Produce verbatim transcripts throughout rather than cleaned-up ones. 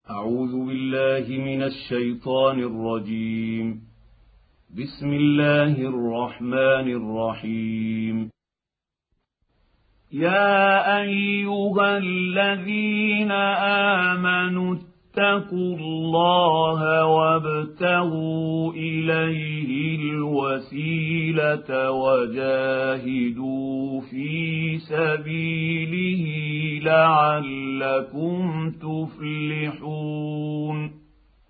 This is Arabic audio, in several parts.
أعوذ بالله من الشيطان الرجيم. بسم الله الرحمن الرحيم. يا أيها الذين آمنوا اتقوا الله وابتغوا إليه الوسيلة وجاهدوا في سبيله لعلكم تفلحون.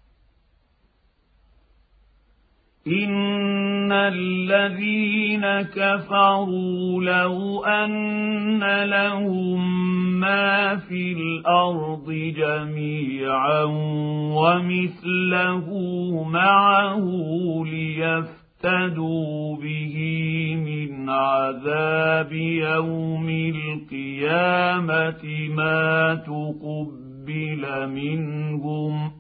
إن الذين كفروا لو أن لهم ما في الأرض جميعا ومثله معه ليفتدوا به من عذاب يوم القيامة ما تقبل منهم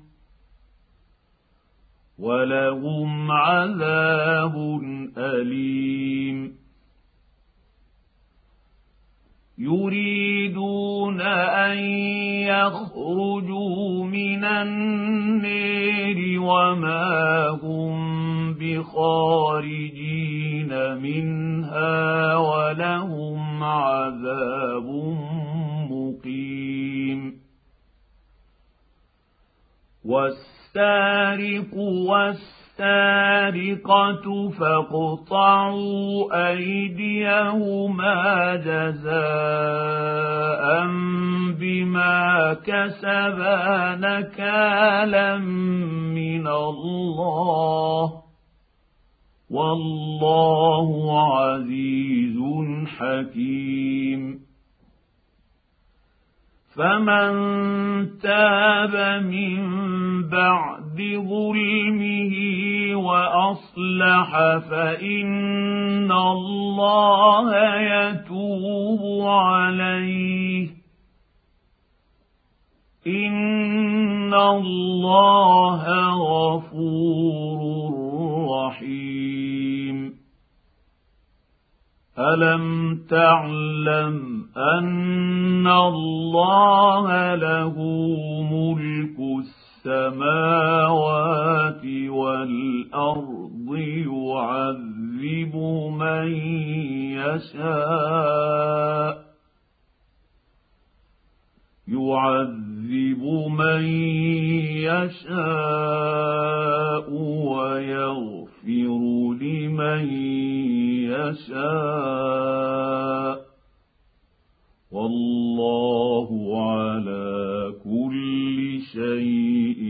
ولهم عذاب أليم. يريدون أن يخرجوا من النار وما هم بخارجين منها ولهم عذاب مقيم. والسارق والسارقة فاقطعوا أيديهما جزاء بما كسبا نكالا من الله والله عزيز حكيم. فمن تاب من بعد ظلمه وأصلح فإن الله يتوب عليه إن الله غفور رحيم. ألم تعلم أن الله له ملك السماوات والأرض يعذب من يشاء يعذب من يشاء ويغفر لمن يشاء والله على كل شيء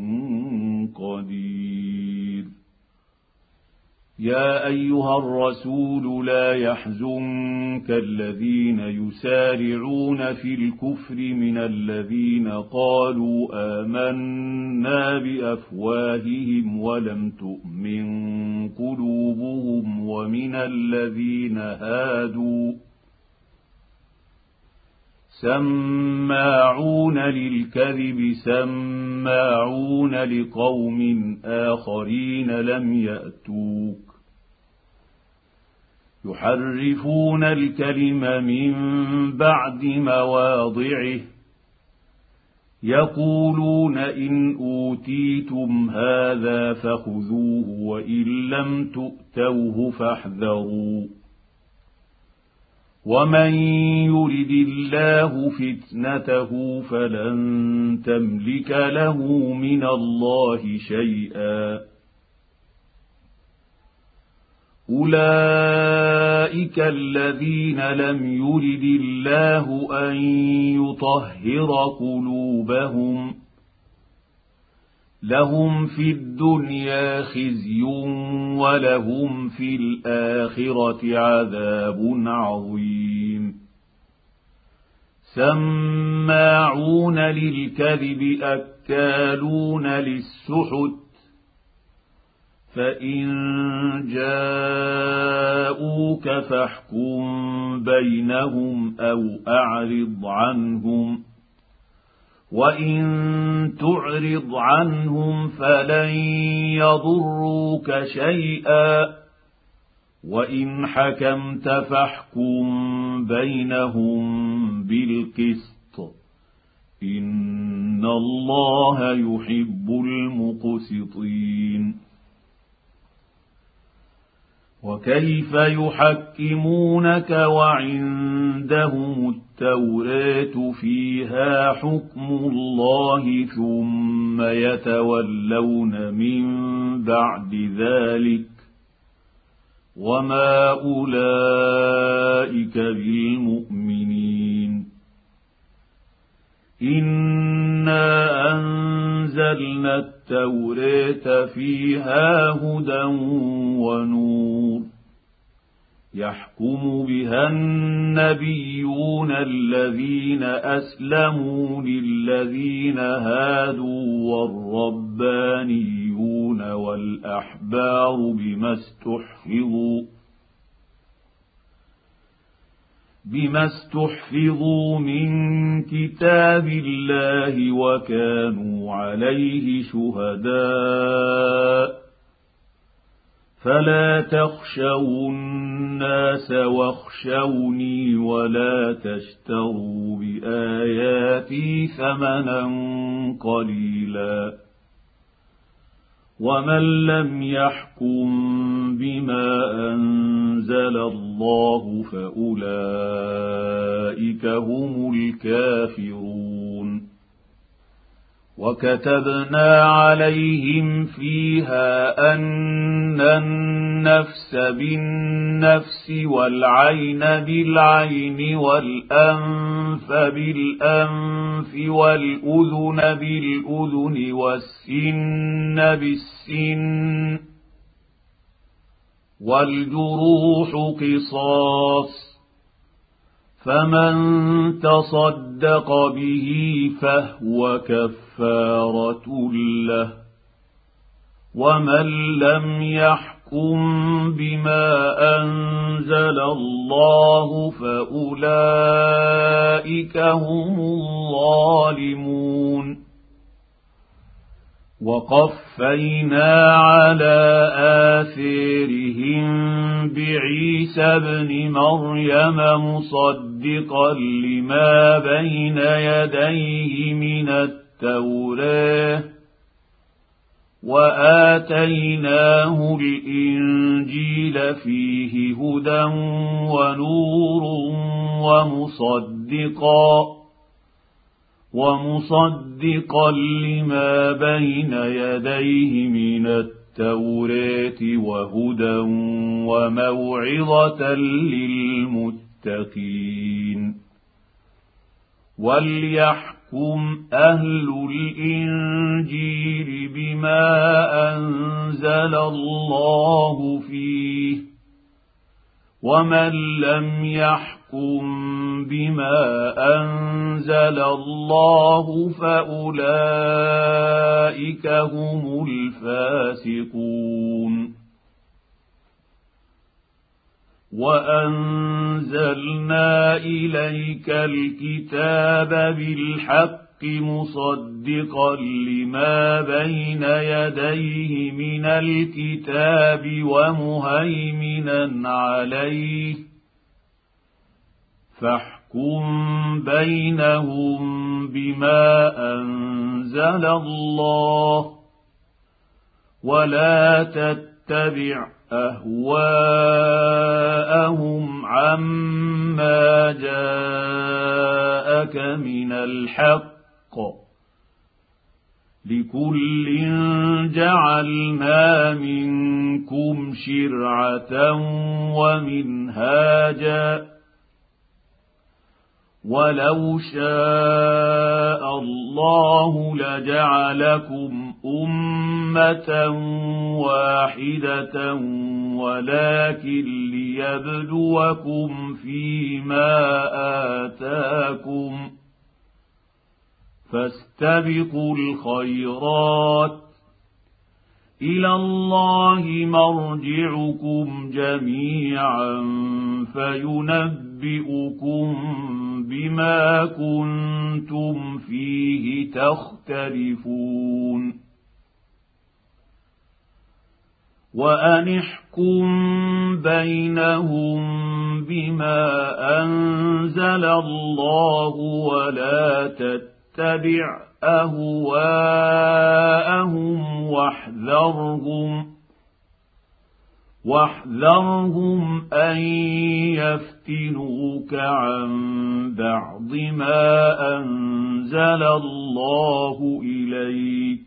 قدير. يا أيها الرسول لا يحزنك الذين يسارعون في الكفر من الذين قالوا آمنا بأفواههم ولم تؤمن قلوبهم ومن الذين هادوا سماعون للكذب سماعون لقوم آخرين لم يأتوك يحرفون الكلم من بعد مواضعه يقولون إن أوتيتم هذا فخذوه وإن لم تؤتوه فاحذروا ومن يرد الله فتنته فلن تملك له من الله شيئا. أولئك الذين لم يرد الله أن يطهر قلوبهم لهم في الدنيا خزي ولهم في الآخرة عذاب عظيم. سماعون للكذب أكالون للسحت فإن جاءوك فاحكم بينهم أو أعرض عنهم وإن تعرض عنهم فلن يضروك شيئا وإن حكمت فاحكم بينهم بالقسط إن إن الله يحب المقسطين. وكيف يحكمونك وعندهم التوراة فيها حكم الله ثم يتولون من بعد ذلك وما أولئك بالمؤمنين. إنا أنزلنا التوراة فيها هدى ونور يحكم بها النبيون الذين أسلموا للذين هادوا والربانيون والأحبار بما استحفظوا بما استحفظوا من كتاب الله وكانوا عليه شهداء فلا تخشوا الناس واخشوني ولا تشتروا بآياتي ثمنا قليلا ومن لم يحكم بما أنزل الله فأولئك هم الكافرون. وكتبنا عليهم فيها أن النفس بالنفس والعين بالعين والأنف بالأنف والأذن بالأذن والسن بالسن والجروح قصاص فمن تصدق به فهو كفارة له ومن لم يحكم بما أنزل الله فأولئك هم الظالمون. وقفينا على آثارهم بعيسى ابن مريم مصدقا لما بين يديه من التوراة وآتيناه الإنجيل فيه هدى ونور ومصدقا ومصدقا لما بين يديه من التوراة وهدى وموعظة للمتقين. وليحكم أهل الإنجيل بما أنزل الله فيه ومن لم يحكم بما أنزل الله فأولئك هم الفاسقون. وأنزلنا إليك الكتاب بالحق مصدقا لما بين يديه من الكتاب ومهيمنا عليه فاحكم بينهم بما أنزل الله ولا تتبع أهواءهم عما جاءك من الحق لكل جعلنا منكم شرعة ومنهاجا ولو شاء الله لجعلكم أمة واحدة ولكن ليبلوكم فيما آتاكم فاستبقوا الخيرات إلى الله مرجعكم جميعا فينبئكم بما كنتم فيه تختلفون. وأن احكم بينهم بما أنزل الله ولا تتبع أهواءهم واحذرهم واحذرهم أن يفتنوك عن بعض ما أنزل الله إليك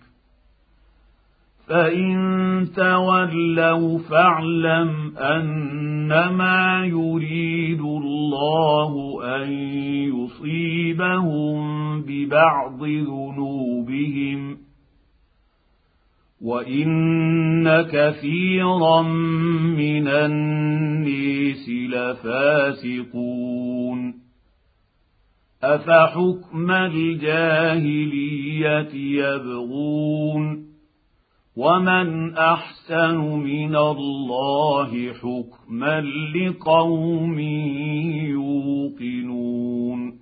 فإن تولوا فاعلم أنما يريد الله أن يصيبهم ببعض ذنوبهم وإن كثيرا من الناس لفاسقون أفحكم الجاهلية يبغون ومن أحسن من الله حكما لقوم يوقنون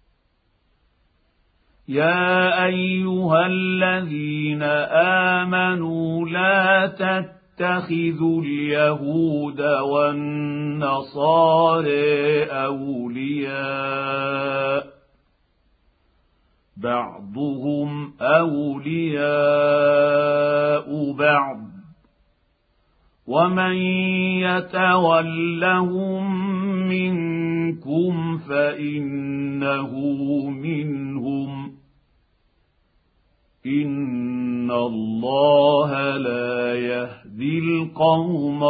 يا أيها الذين آمنوا لا تتخذوا اليهود والنصارى أولياء بعضهم أولياء بعض ومن يتولهم منكم فإنه منهم إن الله لا يهدي القوم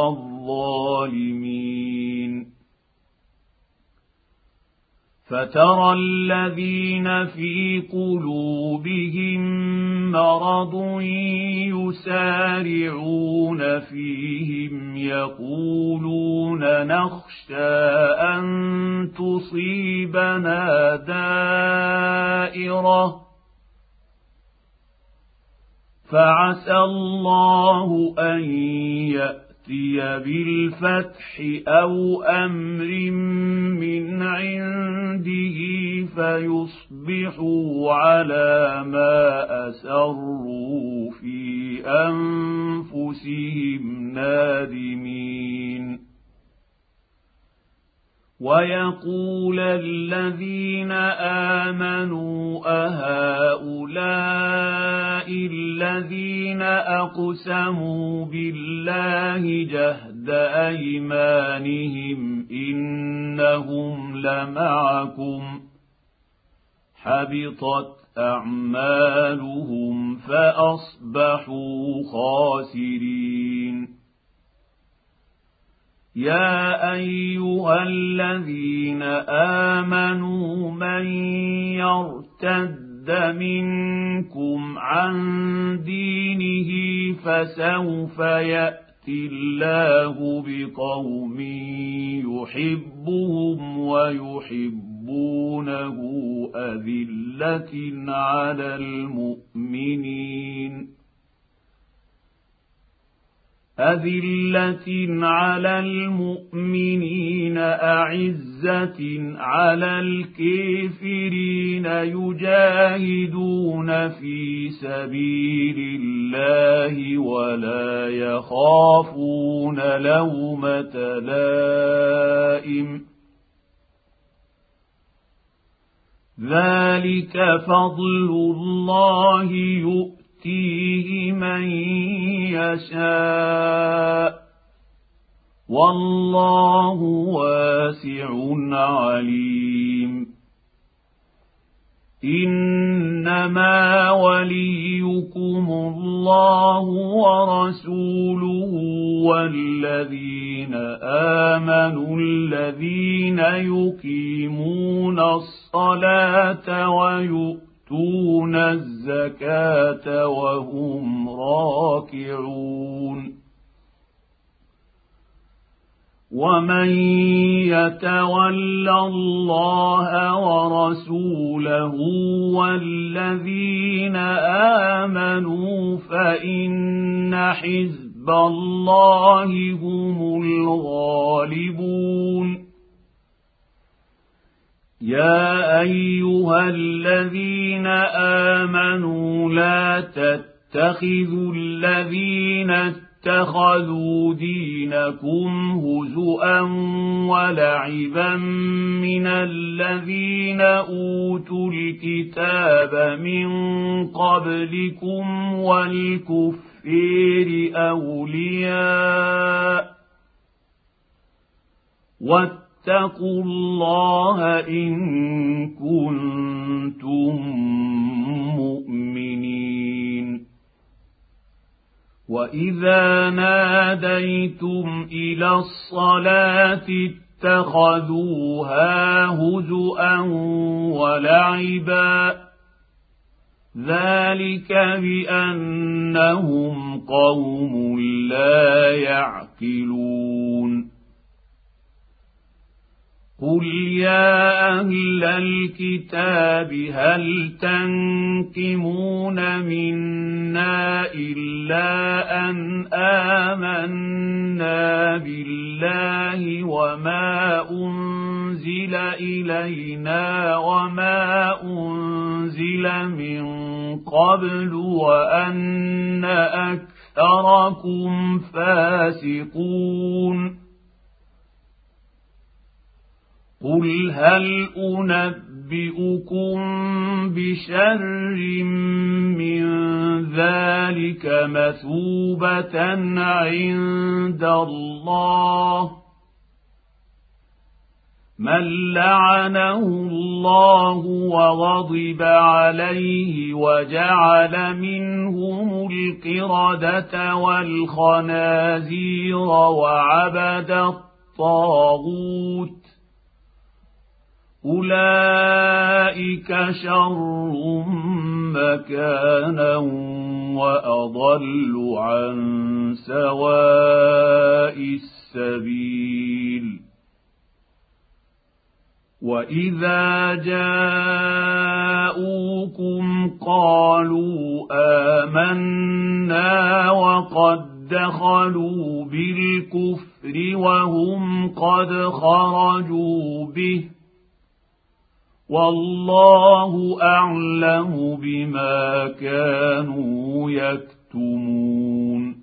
الظالمين فترى الذين في قلوبهم مرض يسارعون فيهم يقولون نخشى أن تصيبنا دائرة فعسى الله أن يأتي بالفتح أو أمر من عنده فيصبحوا على ما أسروا في أنفسهم نادمين ويقول الذين آمنوا أهؤلاء الذين أقسموا بالله جهد أيمانهم إنهم لمعكم حبطت أعمالهم فأصبحوا خاسرين يا أيها الذين آمنوا من يرتد منكم عن دينه فسوف يأتي الله بقوم يحبهم ويحبونه أذلة على المؤمنين أذلة على المؤمنين أعزة على الكافرين يجاهدون في سبيل الله ولا يخافون لومة لائم ذلك فضل الله يؤتيه يؤتيه من يشاء والله واسع عليم إنما وليكم الله ورسوله والذين آمنوا الذين يقيمون الصلاة ويؤمنون يؤتون الزكاة وهم راكعون ومن يتول الله ورسوله والذين آمنوا فإن حزب الله هم الغالبون يا أيها الذين آمنوا لا تتخذوا الذين اتخذوا دينكم هزؤا ولعبا من الذين أوتوا الكتاب من قبلكم والكفار أولياء واتقوا الله إن كنتم مؤمنين. وإذا ناديتم إلى الصلاة اتخذوها هزؤا ولعبا ذلك بأنهم قوم لا يعقلون. قل يا أهل الكتاب هل تنقمون منا إلا أن آمنا بالله وما أنزل إلينا وما أنزل من قبل وأن أكثركم فاسقون. قل هل أنبئكم بشر من ذلك مثوبة عند الله من لعنه الله وغضب عليه وجعل منهم القردة والخنازير وعبد الطاغوت أولئك شر مكانا وأضل عن سواء السبيل. وإذا جاءوكم قالوا آمنا وقد دخلوا بالكفر وهم قد خرجوا به والله أعلم بما كانوا يكتمون.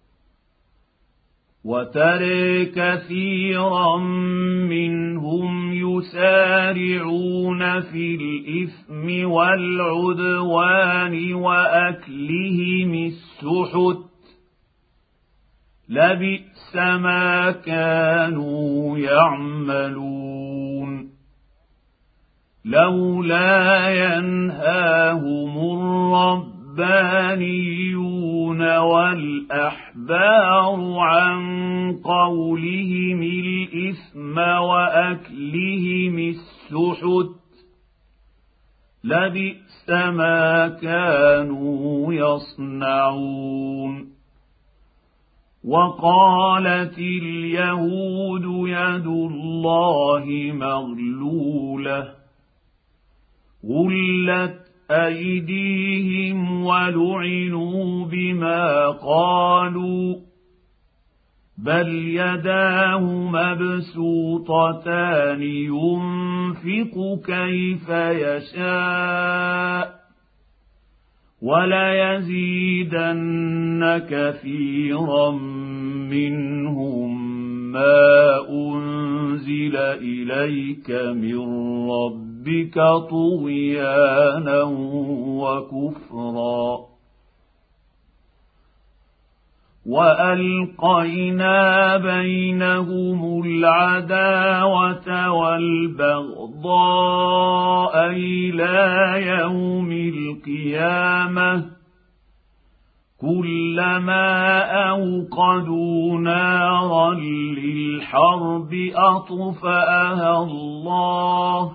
وترى كثيرا منهم يسارعون في الإثم والعدوان وأكلهم السحت لبئس ما كانوا يعملون. لولا ينهاهم الربانيون والأحبار عن قولهم الإثم وأكلهم السحت لبئس ما كانوا يصنعون. وقالت اليهود يد الله مغلولة غلت أيديهم ولعنوا بما قالوا بل يداه مبسوطتان ينفق كيف يشاء وليزيدن كثيرا منهم ما أنزل إليك من ربك طغيانا وكفرا. وألقينا بينهم العداوة والبغضاء إلى يوم القيامة كلما أوقدوا نارا للحرب أطفأها الله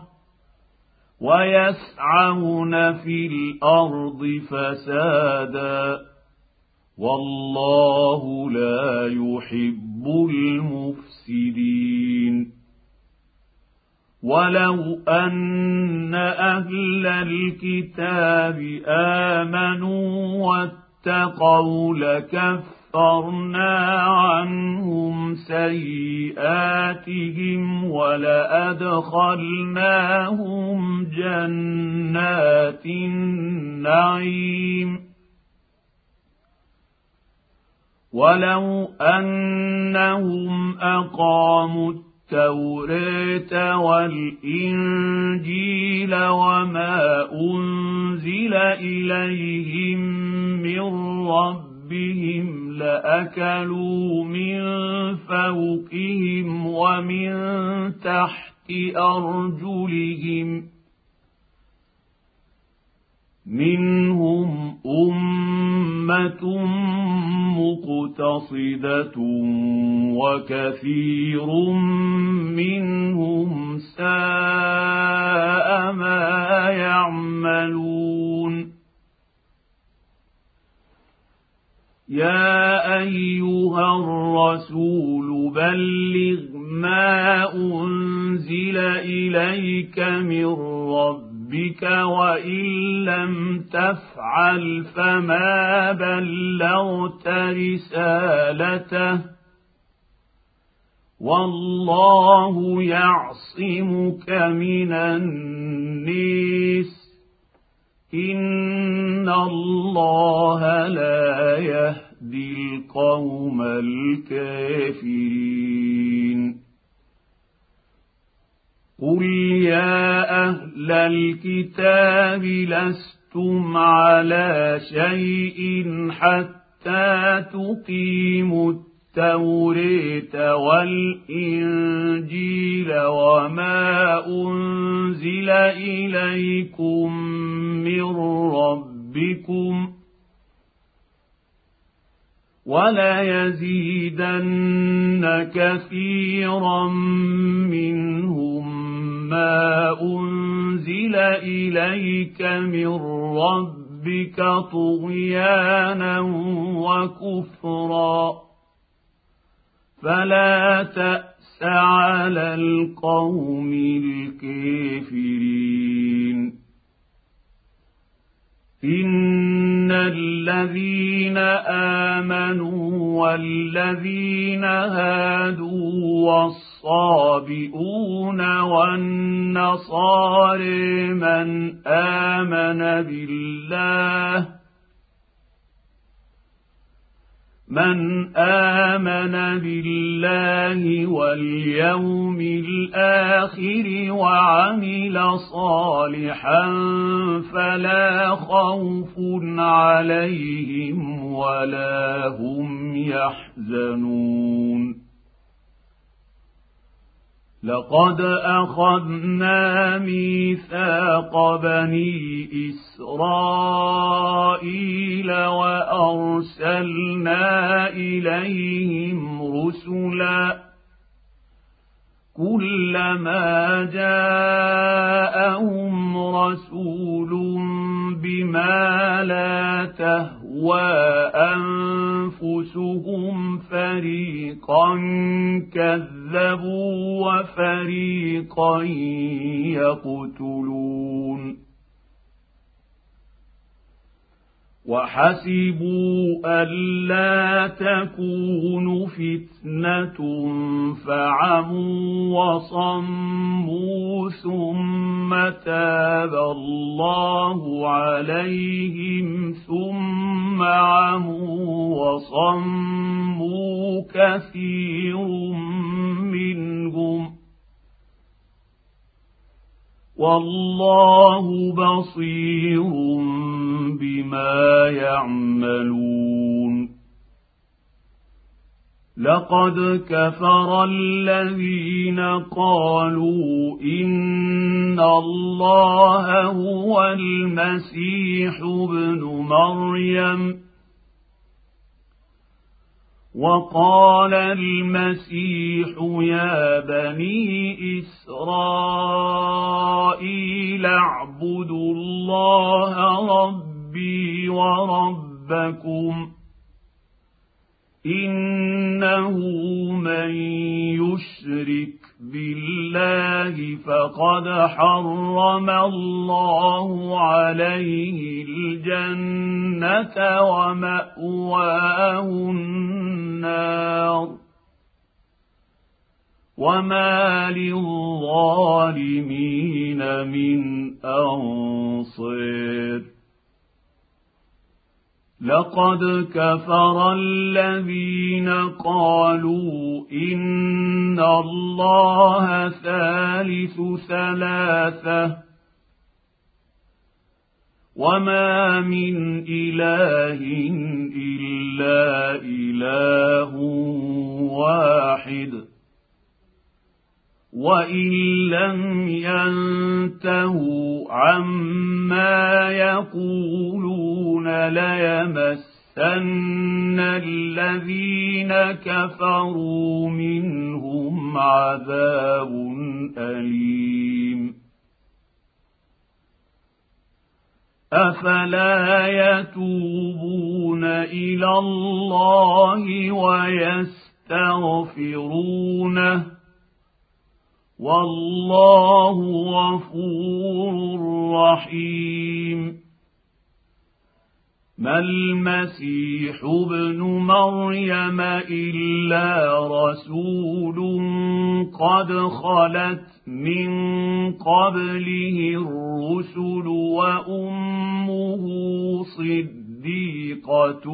ويسعون في الأرض فسادا والله لا يحب المفسدين. ولو أن أهل الكتاب آمنوا واتقوا لكفرنا عنهم سيئاتهم ولأدخلناهم جنات النعيم. ولو أنهم أقاموا التوراة والإنجيل وما أنزل إليهم من ربهم لأكلوا من فوقهم ومن تحت أرجلهم منهم أمة مقتصدة وكثير منهم ساء ما يعملون يا أيها الرسول بلغ ما أنزل إليك من ربك بك وإن لم تفعل فما بلغت رسالته والله يعصمك من الناس إن الله لا يهدي القوم الكافرين قل يا أهل الكتاب لستم على شيء حتى تقيموا التوراة والإنجيل وما أنزل إليكم من ربكم وليزيدن كثيرا منهم ما أنزل إليك من ربك طغيانا وكفرا فلا تأس على القوم الكافرين إن الذين آمنوا والذين هادوا والصابئون والنصارى من آمن بالله من آمن بالله واليوم الآخر وعمل صالحا فلا خوف عليهم ولا هم يحزنون لقد أخذنا ميثاق بني إسرائيل وأرسلنا إليهم رسلا كلما جاءهم رسول بما لا تهوى أنفسهم فريقا كذبوا وفريقا يقتلون وحسبوا ألا تكون فتنة فعموا وصموا ثم تاب الله عليهم ثم عموا وصموا كثير منهم والله بصير بما يعملون لقد كفر الذين قالوا إن الله هو المسيح ابن مريم وقال المسيح يا بني إسرائيل اعبدوا الله ربي وربكم إنه من يشرك بالله فقد حرم الله عليه الجنة ومأواه النار وما للظالمين من أنصير لقد كفر الذين قالوا إن الله ثالث ثلاثة وما من إله إلا إله واحد وإن لم ينتهوا عما يقولون ليمسن الذين كفروا منهم عذاب أليم أفلا يتوبون إلى الله ويستغفرونه والله غفور رحيم ما المسيح ابن مريم إلا رسول قد خلت من قبله الرسل وأمه صديقة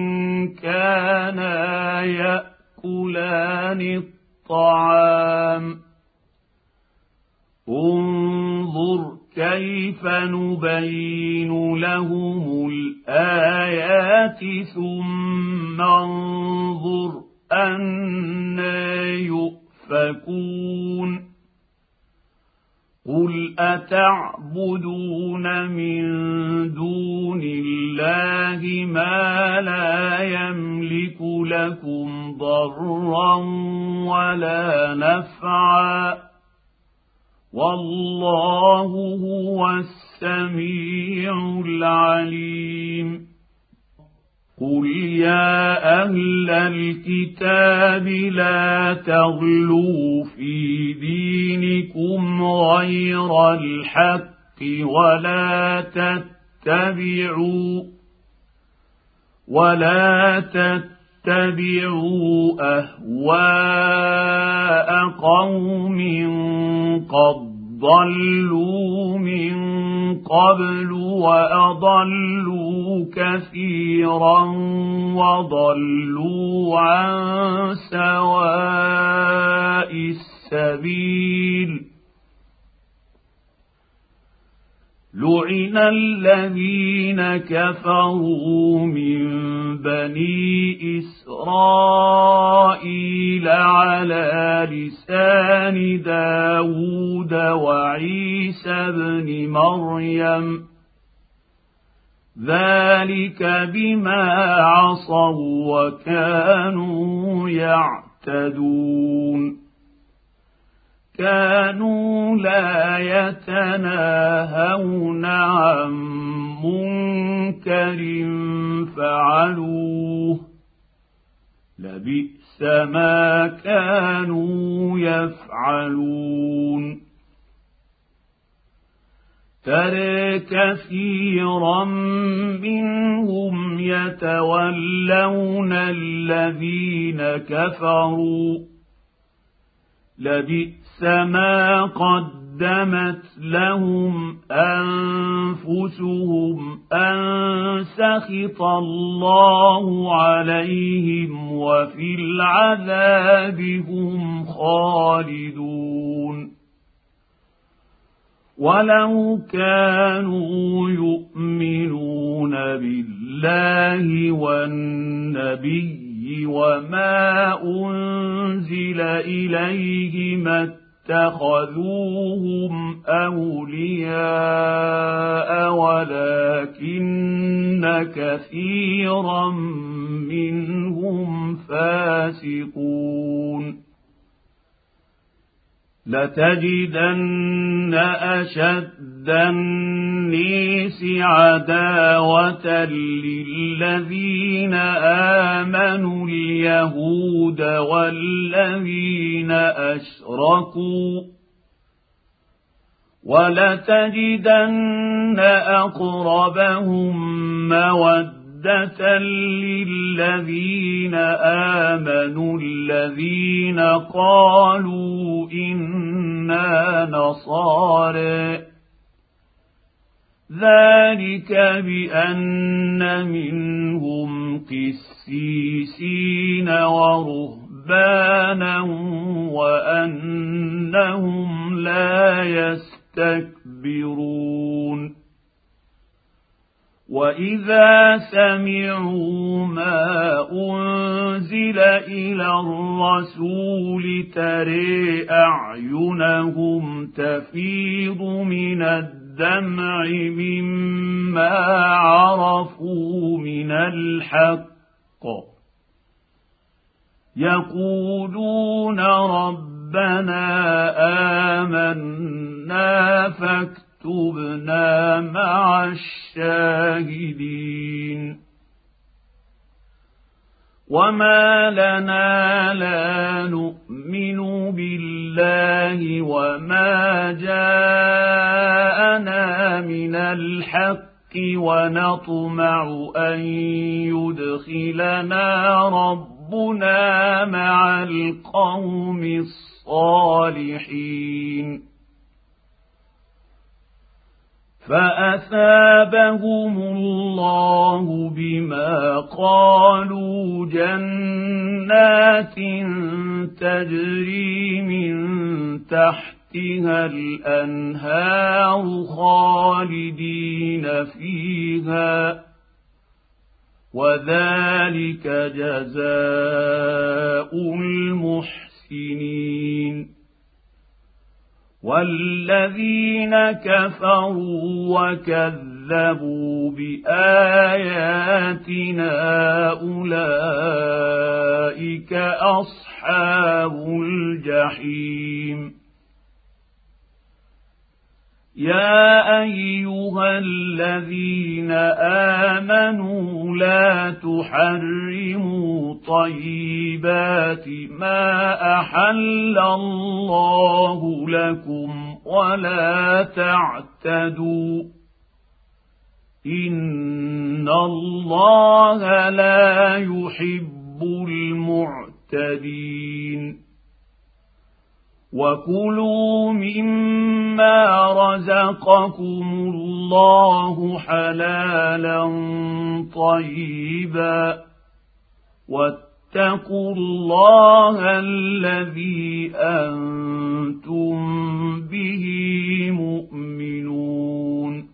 كانا يأكلان الطعام انظر كيف نبين لهم الآيات ثم انظر أنى يؤفكون قل أتعبدون من دون الله ما لا يملك لكم ضرا ولا نفعا والله هو السميع العليم قل يا أهل الكتاب لا تغلوا في دينكم غير الحق ولا تتبعوا ولا تتبعوا أهواء قوم قد ضلوا من قبل وأضلوا كثيرا وضلوا عن سواء السبيل لعن الذين كفروا من بني إسرائيل على لسان داود وعيسى بن مريم ذلك بما عصوا وكانوا يعتدون كانوا لا يتناهون عن منكر فعلوه لبئس ما كانوا يفعلون ترى كثيرا منهم يتولون الذين كفروا لبئس ما قدمت لهم أنفسهم أن سخط الله عليهم وفي العذاب هم خالدون ولو كانوا يؤمنون بالله والنبي وما أنزل إليه ما اتخذوهم أولياء ولكن كثيرا منهم فاسقون لتجدن أشد الناس عداوة للذين آمنوا اليهود والذين أشركوا ولتجدن أقربهم مودة للذين آمنوا الذين قالوا إنا نصارى ذلك بأن منهم قسيسين ورهبانا وأنهم لا يستكبرون وإذا سمعوا ما أنزل إلى الرسول ترى أعينهم تفيض من الدمع مما عرفوا من الحق يقولون ربنا آمنا فاكتبنا مع الشاهدين وما لنا لا نؤمن بالله وما جاءنا من الحق ونطمع أن يدخلنا ربنا مع القوم الصالحين فأثابهم الله بما قالوا جنات تجري من تحتها الأنهار خالدين فيها وذلك جزاء المحسنين والذين كفروا وكذبوا بآياتنا أولئك أصحاب الجحيم يا أيها الذين آمنوا لا تحرموا طيبات ما أحل الله لكم ولا تعتدوا إن الله لا يحب المعتدين وكلوا مما رزقكم الله حلالا طيبا واتقوا الله الذي أنتم به مؤمنون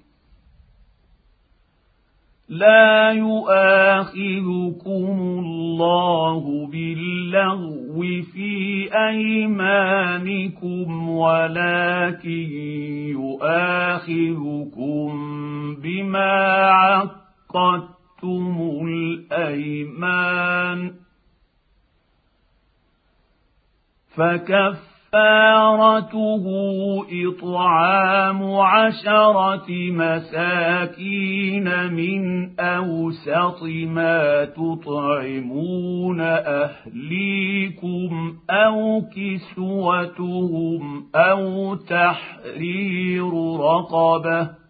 لا يؤاخذكم الله باللغو في أيمانكم ولكن يؤاخذكم بما عقدتم الأيمان فكفارته إطعام عشرة مساكين من أوسط ما تطعمون أهليكم أو كسوتهم أو تحرير رقبة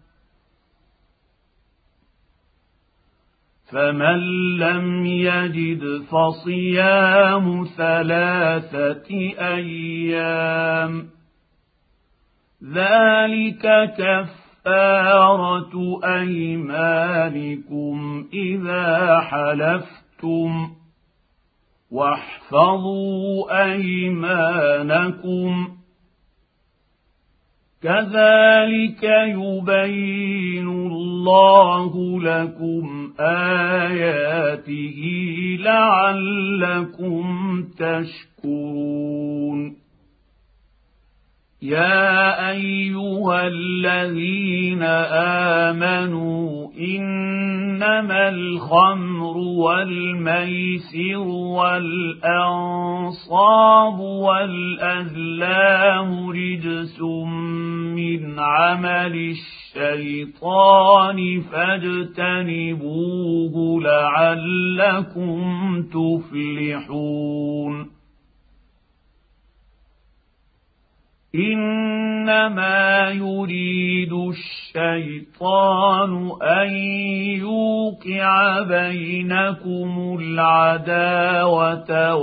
فمن لم يجد فصيام ثلاثة أيام ذلك كفارة أيمانكم إذا حلفتم واحفظوا أيمانكم كذلك يبين الله لكم آياته لعلكم تشكرون يا أيها الذين آمنوا إنما الخمر والميسر والأنصاب والأزلام رجس من عمل الشيطان فاجتنبوه لعلكم تفلحون إنما يريد الشيطان أن يوقع بينكم العداوة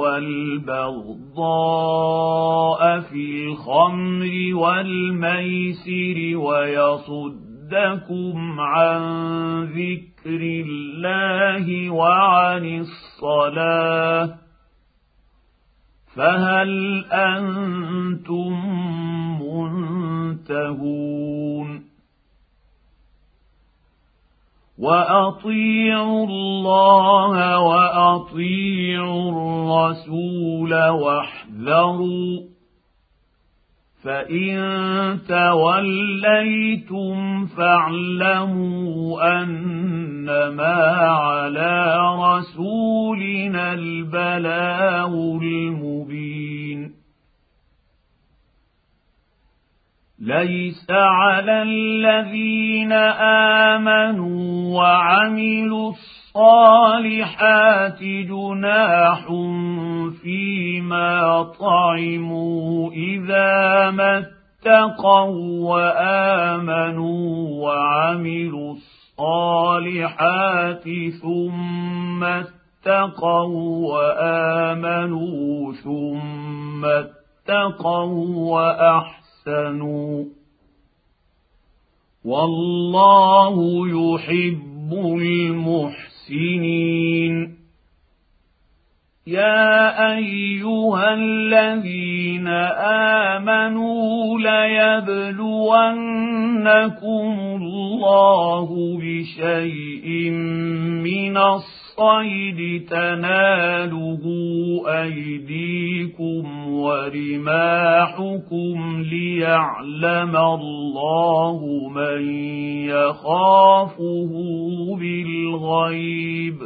والبغضاء في الخمر والميسر ويصد صدكم عن ذكر الله وعن الصلاة فهل أنتم منتهون وأطيعوا الله وأطيعوا الرسول واحذروا فإن توليتم فاعلموا أنما على رسولنا البلاغ المبين ليس على الذين آمنوا وعملوا الصالحات جناح فيما طعموا إذا ما اتقوا وآمنوا وعملوا الصالحات ثم اتقوا وآمنوا ثم اتقوا وأحسنوا والله يحب المحسنين يا أيها الذين آمنوا ليبلونكم الله بشيء من الصيد تناله أيديكم ورماحكم ليعلم الله من يخافه بالغيب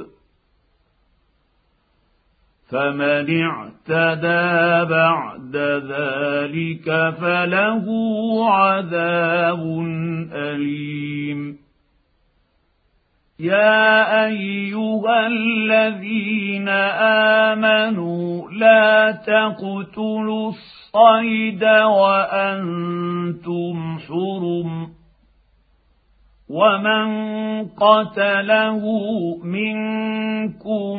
فمن اعتدى بعد ذلك فله عذاب أليم يا أيها الذين آمنوا لا تقتلوا الصيد وأنتم حرم ومن قتله منكم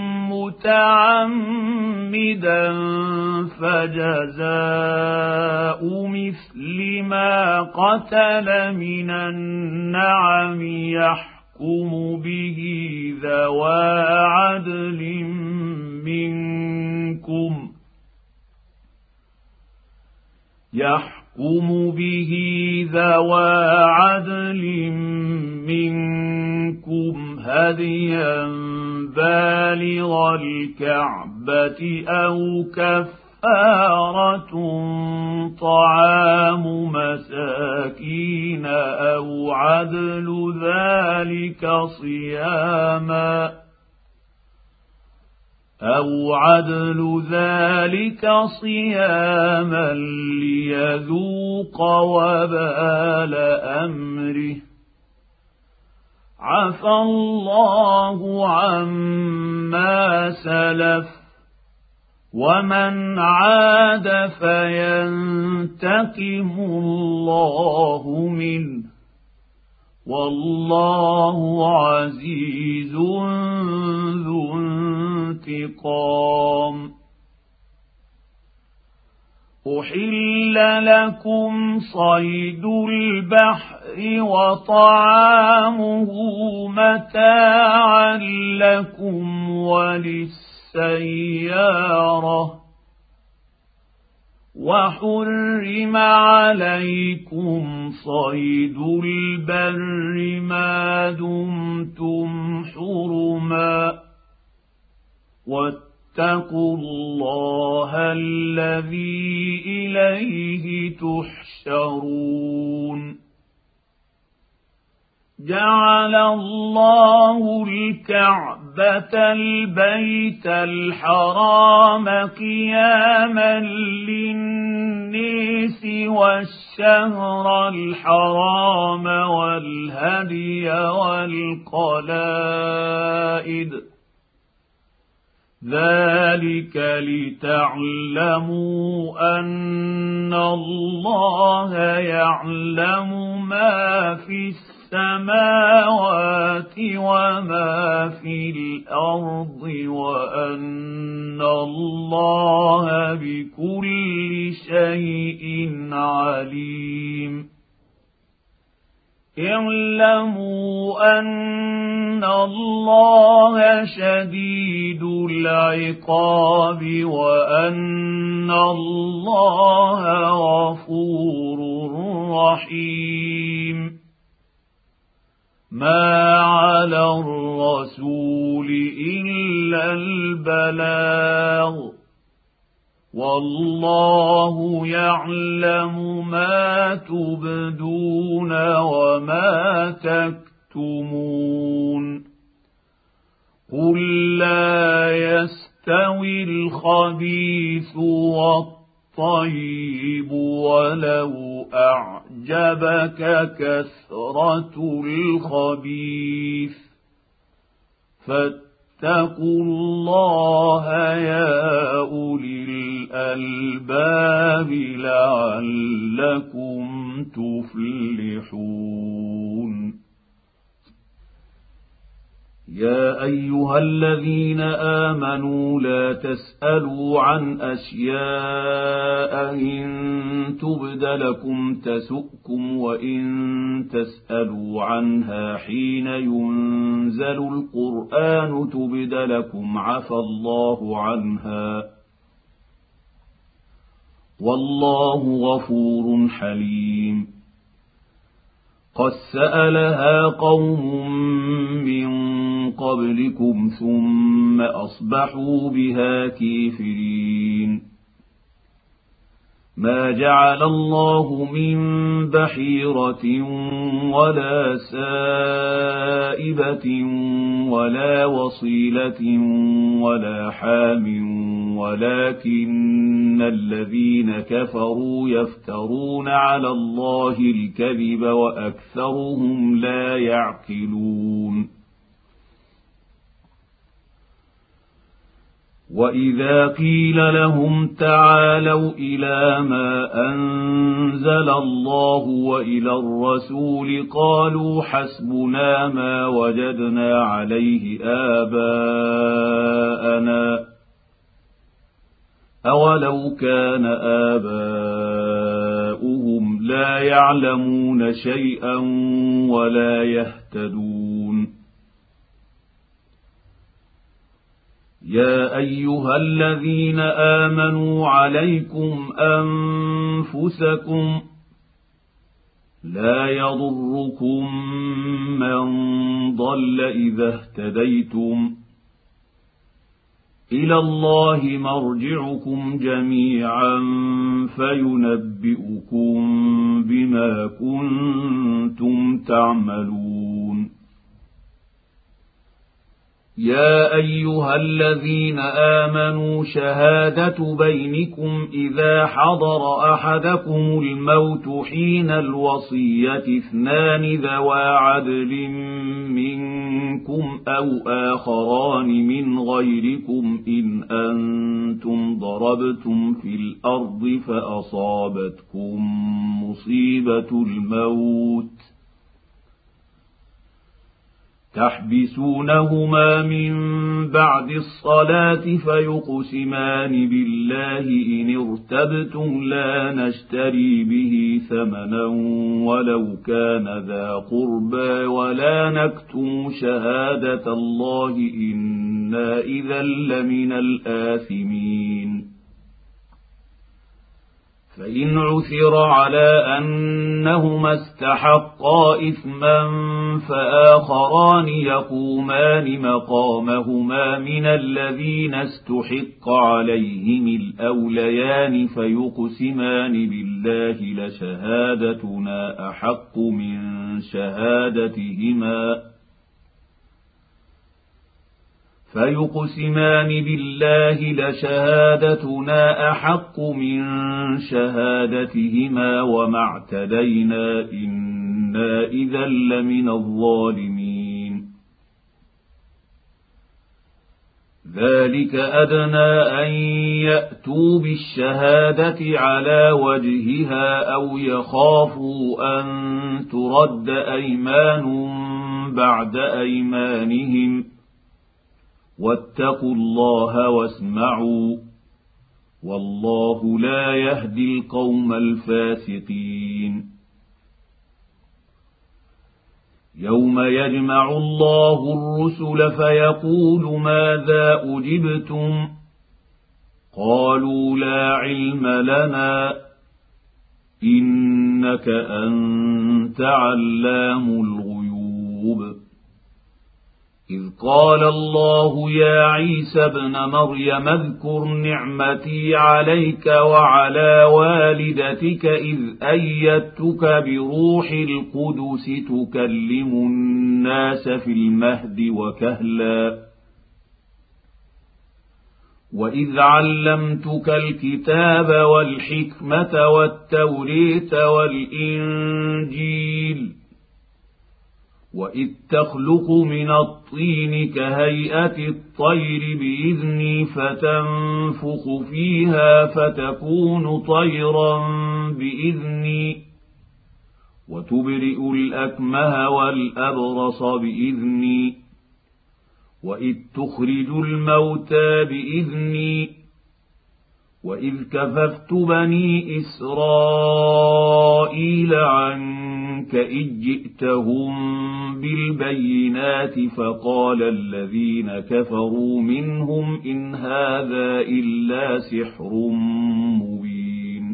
متعمدا فجزاء مثل ما قتل من النعم يحكم به ذوى عدل منكم يحكم به ذوى عدل منكم هديا بالغ الكعبة أو كفارة طعام مساكين أو عدل ذلك صياما أو عدل ذلك صياما ليذوق وبال أمره عفى الله عما سلف ومن عاد فينتقم الله منه والله عزيز ذو انتقام أحل لكم صيد البحر وطعامه متاعا لكم وللسيارة وحرم عليكم صيد البر ما دمتم حرما واتقوا الله الذي إليه تحشرون جعل الله الكعبة البيت الحرام قياما للناس والشهر الحرام والهدي والقلائد ذلك لتعلموا أن الله يعلم ما في السماوات وما في الأرض وأن الله بكل شيء عليم اعلموا أن الله شديد العقاب وأن الله غفور رحيم. ما على الرسول إلا البلاغ والله يعلم ما تبدون وما تكتمون. قل لا يستوي الخبيث والطيب ولو أعجبك كثرة الخبيث فاتقوا الله يا أولي الألباب لعلكم تفلحون. يا أيها الذين آمنوا لا تسألوا عن أشياء إن تبد لكم تسؤكم وإن تسألوا عنها حين ينزل القرآن تبد لكم عفى الله عنها والله غفور حليم. قد سألها قوم من قبلكم ثم أصبحوا بها كافرين. ما جعل الله من بحيرة ولا سائبة ولا وصيلة ولا حام ولكن الذين كفروا يفترون على الله الكذب وأكثرهم لا يعقلون. وإذا قيل لهم تعالوا إلى ما أنزل الله وإلى الرسول قالوا حسبنا ما وجدنا عليه آباءنا أولو كان آباؤهم لا يعلمون شيئا ولا يهتدون. يا أيها الذين آمنوا عليكم أنفسكم لا يضركم من ضل إذا اهتديتم إلى الله مرجعكم جميعا فينبئكم بما كنتم تعملون. يا أيها الذين آمنوا شهادة بينكم إذا حضر أحدكم الموت حين الوصية اثنان ذوى عدل منكم أو آخران من غيركم إن أنتم ضربتم في الأرض فأصابتكم مصيبة الموت تحبسونهما من بعد الصلاة فيقسمان بالله إن ارتبتم لا نشتري به ثمنا ولو كان ذا قربى ولا نكتم شهادة الله إنا إذا لمن الآثمين. فإن عثر على أنهما استحقا إثما فآخران يقومان مقامهما من الذين استحق عليهم الأوليان فيقسمان بالله لشهادتنا أحق من شهادتهما فيقسمان بالله لشهادتنا أحق من شهادتهما وما اعتدينا إنا إذا لمن الظالمين. ذلك أدنى أن يأتوا بالشهادة على وجهها أو يخافوا أن ترد أيمان بعد أيمانهم واتقوا الله واسمعوا والله لا يهدي القوم الفاسقين. يوم يجمع الله الرسل فيقول ماذا أجبتم قالوا لا علم لنا إنك أنت علام الغيوب إذ قال الله يا عيسى ابن مريم اذكر نعمتي عليك وعلى والدتك إذ أيدتك بروح القدس تكلم الناس في المهد وكهلا وإذ علمتك الكتاب والحكمة والتوريت والإنجيل وإذ تخلق من الطين كهيئة الطير بإذني فتنفخ فيها فتكون طيرا بإذني وتبرئ الأكمه والأبرص بإذني وإذ تخرج الموتى بإذني وإذ كففت بني إسرائيل عنك إذ جئتهم بالبينات فقال الذين كفروا منهم إن هذا إلا سحر مبين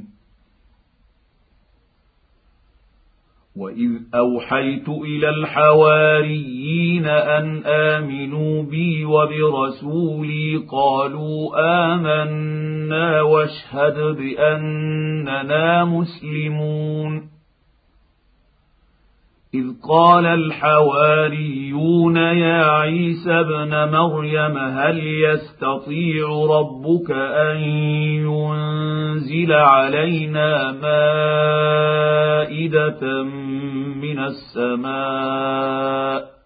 وإذ أوحيت إلى الحواريين أن آمنوا بي وبرسولي قالوا آمنا واشهد بأننا مسلمون إذ قال الحواريون يا عيسى ابن مريم هل يستطيع ربك أن ينزل علينا مائدة من السماء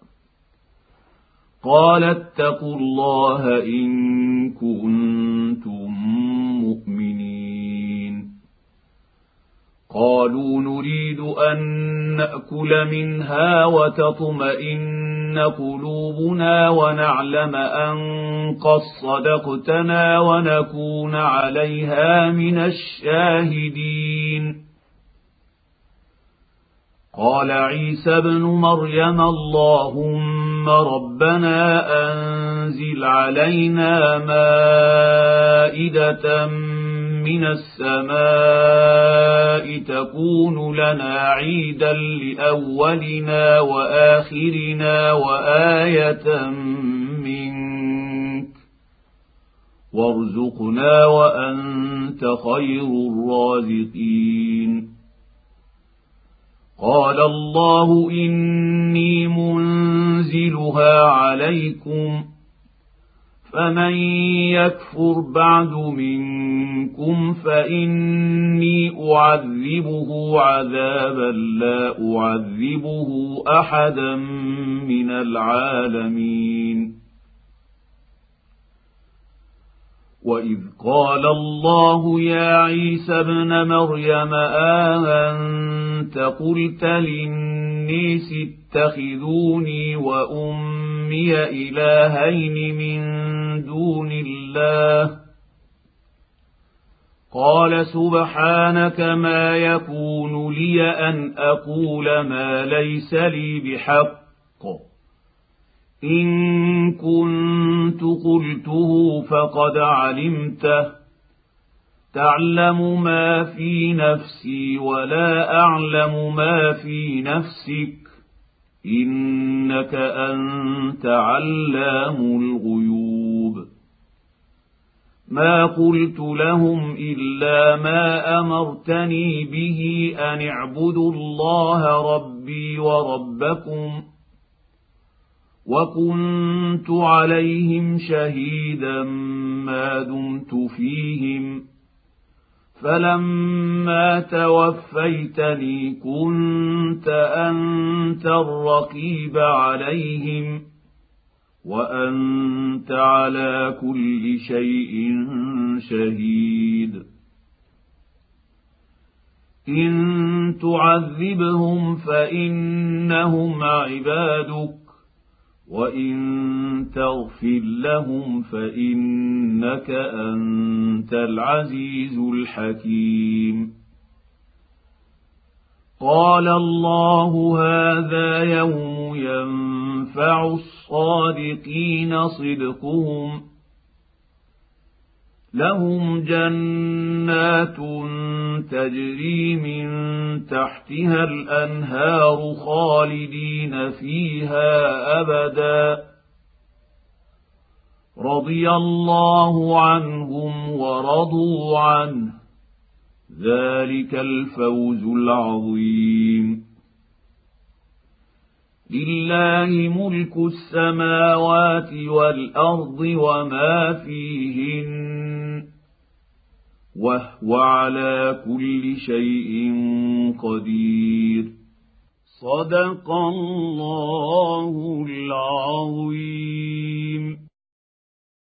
قال اتقوا الله إن كنتم مؤمنين قالوا نريد أن نأكل منها وتطمئن قلوبنا ونعلم أن قد صدقتنا ونكون عليها من الشاهدين قال عيسى ابن مريم اللهم ربنا أنزل علينا مائدة من السماء تكون لنا عيدا لأولنا وآخرنا وآية منك وارزقنا وأنت خير الرازقين قال الله إني منزلها عليكم فمن يكفر بعد منكم فإني أعذبه عذابا لا أعذبه أحدا من العالمين وإذ قال الله يا عيسى ابن مريم آمنت قلت للناس اتخذوني وأمي إلهين من دون الله قال سبحانك ما يكون لي أن أقول ما ليس لي بحق إن كنت قلته فقد علمته تعلم ما في نفسي ولا أعلم ما في نفسك إنك أنت علام الغيوب ما قلت لهم إلا ما أمرتني به أن اعبدوا الله ربي وربكم وكنت عليهم شهيدا ما دمت فيهم فلما توفيتني كنت أنت الرقيب عليهم وأنت على كل شيء شهيد إن تعذبهم فإنهم عبادك وإن تغفر لهم فإنك أنت العزيز الحكيم قال الله هذا يوم ينفع الصادقين صدقهم لهم جنات تجري من تحتها الأنهار خالدين فيها أبدا رضي الله عنهم ورضوا عنه ذلك الفوز العظيم لله ملك السماوات والأرض وما فيهن وهو على كل شيء قدير صدق الله العظيم.